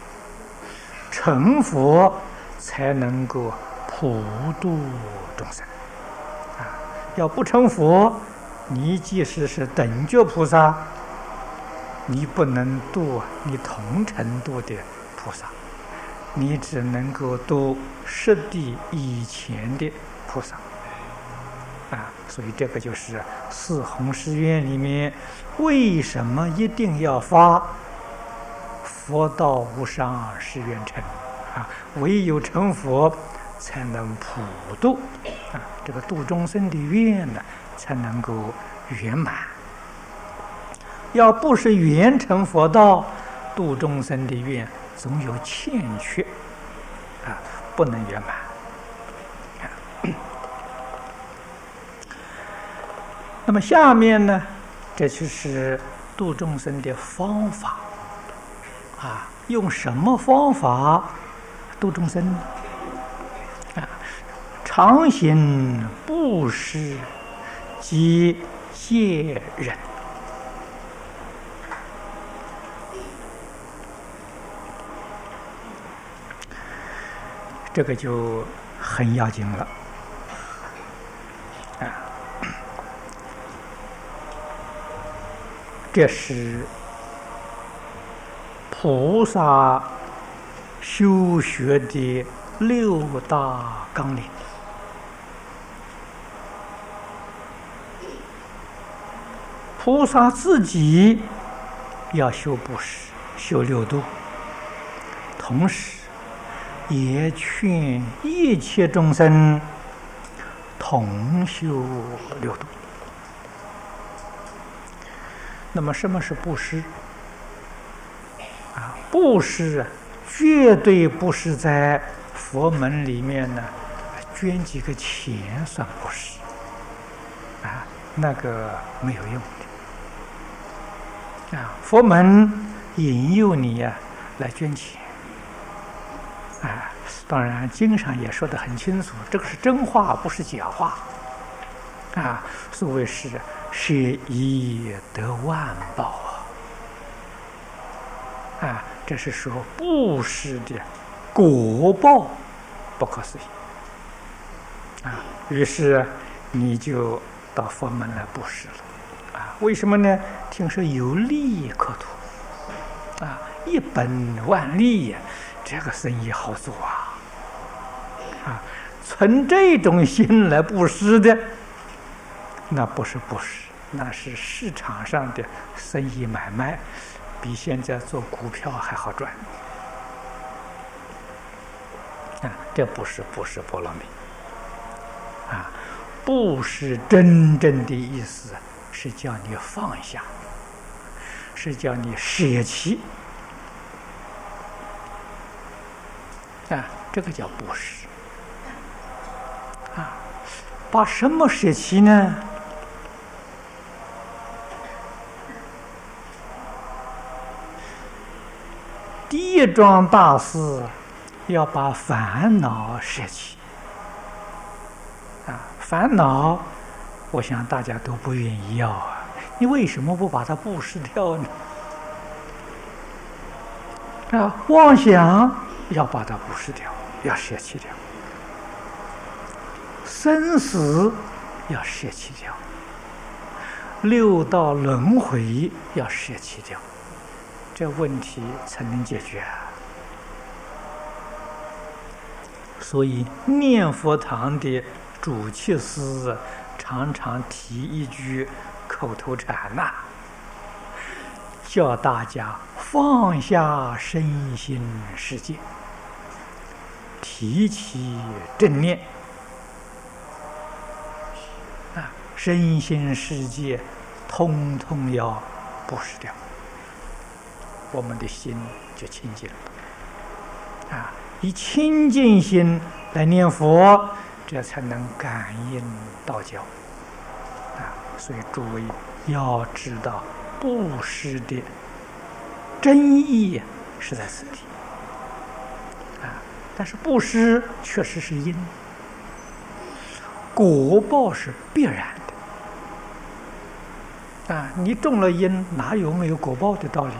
成佛才能够普度众生啊。要不成佛，你即使是等觉菩萨，你不能度你同程度的菩萨，你只能够度十地以前的菩萨啊。所以这个就是四弘誓愿里面为什么一定要发佛道无上誓愿成啊？唯有成佛才能普度啊，这个度众生的愿呢才能够圆满。要不是圆成佛道，度众生的愿总有欠缺啊，不能圆满。那么下面呢，这就是度众生的方法啊。用什么方法度众生呢？啊，常行布施及戒忍。这个就很要紧了啊！这是菩萨修学的六大纲领。菩萨自己要修布施、修六度，同时也劝一切众生同修六度。那么什么是布施啊？布施绝对不是在佛门里面呢捐几个钱算布施啊，那个没有用的啊。佛门引诱你来捐钱啊，当然经上也说得很清楚，这个是真话，不是假话啊。所谓是舍一得万报啊，这是说布施的果报不可思议啊。于是你就到佛门来布施了啊。为什么呢？听说有利可图啊，一本万利呀，这个生意好做啊！存这种心来布施的，那不是布施，那是市场上的生意买卖，比现在做股票还好赚啊！这不是布施波罗蜜啊！布施真正的意思是叫你放下，是叫你舍弃啊！这个叫布施啊！把什么舍弃呢？地藏大师要把烦恼舍弃啊！烦恼我想大家都不愿意要啊。你为什么不把它布施掉呢？妄想要把它布施掉，要舍弃掉；生死要舍弃掉；六道轮回要舍弃掉，这问题才能解决啊。所以念佛堂的主契师常常提一句口头禅呐，叫大家放下身心世界，提起正念身心世界通通要布施掉，我们的心就清净了以清净心来念佛，这才能感应道交所以诸位要知道布施的真意是在此地但是布施确实是因，果报是必然的你种了因，哪有没有果报的道理？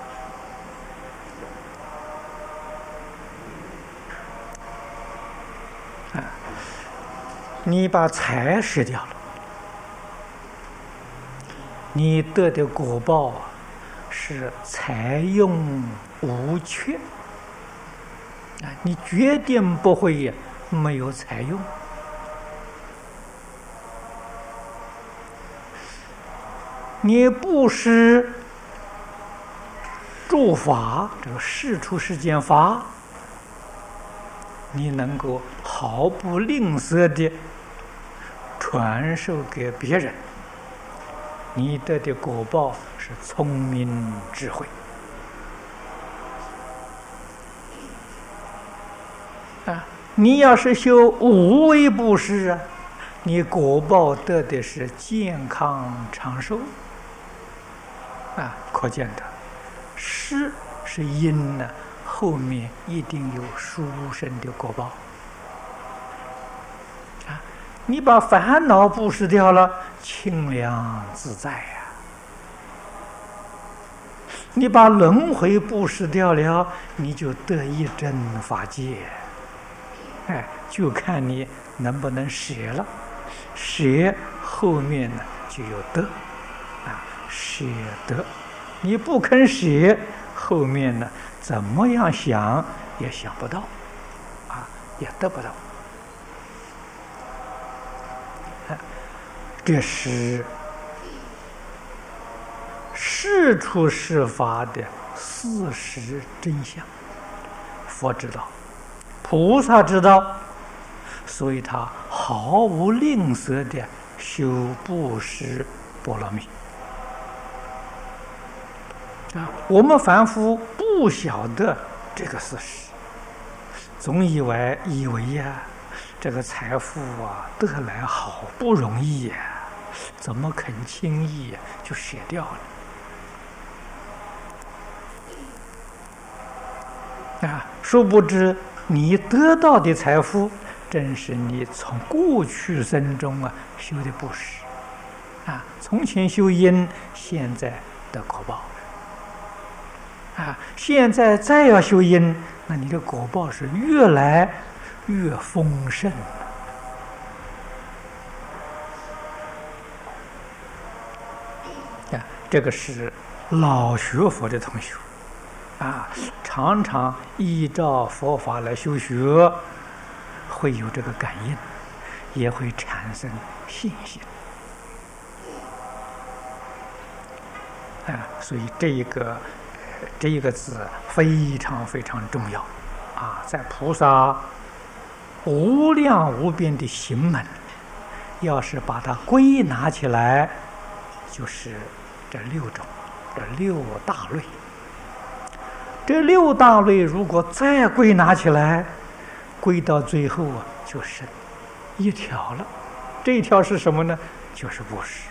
你把财失掉了，你得的果报是财用无缺你决定不会没有财用。你布施诸法，这个世出世间法，你能够毫不吝啬的传授给别人，你得的果报是聪明智慧你要是修无为布施你果报得的是健康长寿可见的施是因后面一定有殊胜的果报你把烦恼布施掉了，清凉自在你把轮回布施掉了，你就得一真法界就看你能不能舍了，舍后面呢就有得舍得，你不肯舍，后面呢怎么样想也想不到也得不到这是世出世法的事实真相。佛知道，菩萨知道，所以他毫无吝啬的修布施波罗蜜我们凡夫不晓得这个事实，总以为这个财富得来好不容易怎么肯轻易就舍掉了殊不知你得到的财富正是你从过去生中修的布施从前修因，现在得果报现在再要修因，那你的果报是越来越丰盛这个是老学佛的同学常常依照佛法来修学，会有这个感应，也会产生信心所以这一个字非常非常重要在菩萨无量无边的行门，要是把它归纳起来，就是这六种，这六大类。这六大类如果再归纳起来，归到最后就剩一条了。这一条是什么呢？就是布施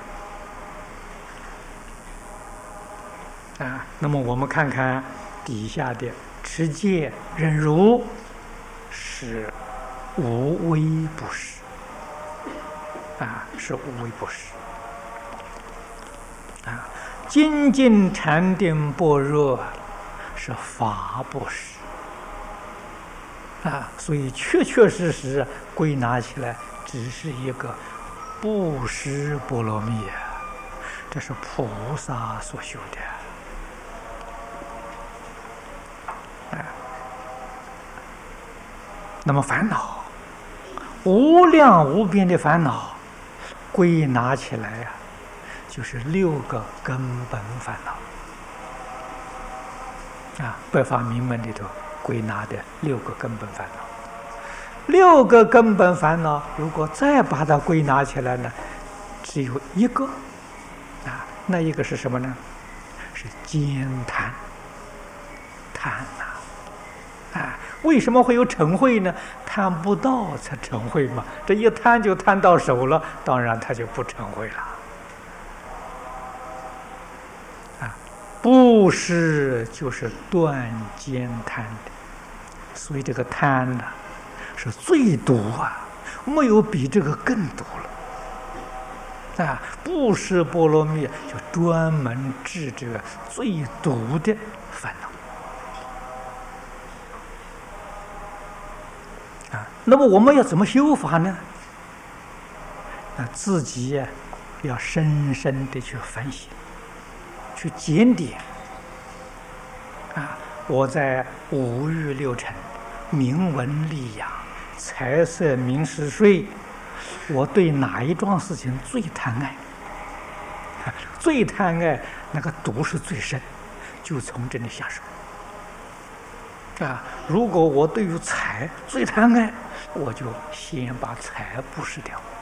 那么我们看看底下的持戒忍辱是无为布施是无为布施。精进禅定般若是法布施。所以确确实实归纳起来，只是一个布施波罗蜜，这是菩萨所修的。那么烦恼，无量无边的烦恼，归纳起来就是6个根本烦恼。百法明门里头归纳的6个根本烦恼。6个根本烦恼，如果再把它归纳起来呢，只有一个。那一个是什么呢？是慳贪。为什么会有嗔恚呢？贪不到才嗔恚嘛。这一贪就贪到手了，当然他就不嗔恚了。布施就是断慳贪的，所以这个贪呢是最毒没有比这个更毒了。布施波罗蜜就专门治这个最毒的烦恼。那么我们要怎么修法呢？自己要深深的去反省，去检点。我在五欲六尘、名闻利养、财色名食睡，我对哪一桩事情最贪爱？最贪爱，那个毒是最深，就从这里下手。如果我对于财最贪爱，我就先把财布施掉。